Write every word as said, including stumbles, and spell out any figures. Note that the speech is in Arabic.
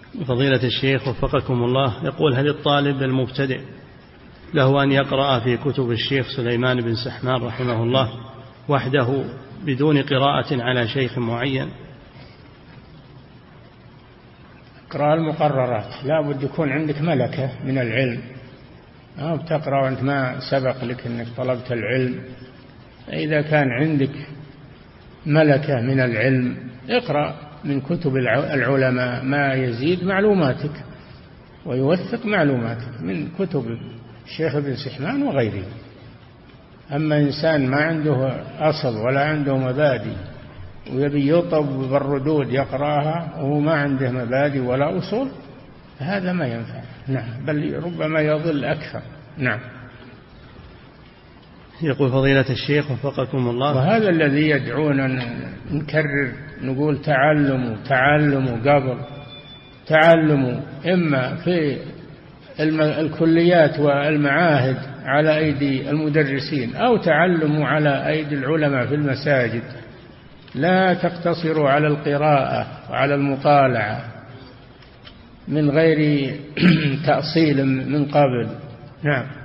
فضيلة الشيخ وفقكم الله، يقول: هل الطالب المبتدئ له أن يقرأ في كتب الشيخ سليمان بن سحمان رحمه الله وحده بدون قراءة على شيخ معين؟ اقرأ المقررات، لا بد يكون عندك ملكة من العلم، ما بتقرأ وأنت ما سبق لك أنك طلبت العلم. إذا كان عندك ملكة من العلم اقرأ من كتب العلماء ما يزيد معلوماتك ويوثق معلوماتك من كتب الشيخ ابن سحمان وغيره. أما إنسان ما عنده أصل ولا عنده مبادئ ويبي يطب بالردود يقرأها وهو ما عنده مبادئ ولا أصول، هذا ما ينفع. نعم، بل ربما يضل أكثر. نعم. يقول فضيلة الشيخ وفقكم الله، وهذا الذي يدعونا نكرر نقول تعلموا تعلموا قبل تعلموا، إما في الكليات والمعاهد على أيدي المدرسين أو تعلموا على أيدي العلماء في المساجد، لا تقتصروا على القراءة وعلى المطالعة من غير تأصيل من قبل. نعم.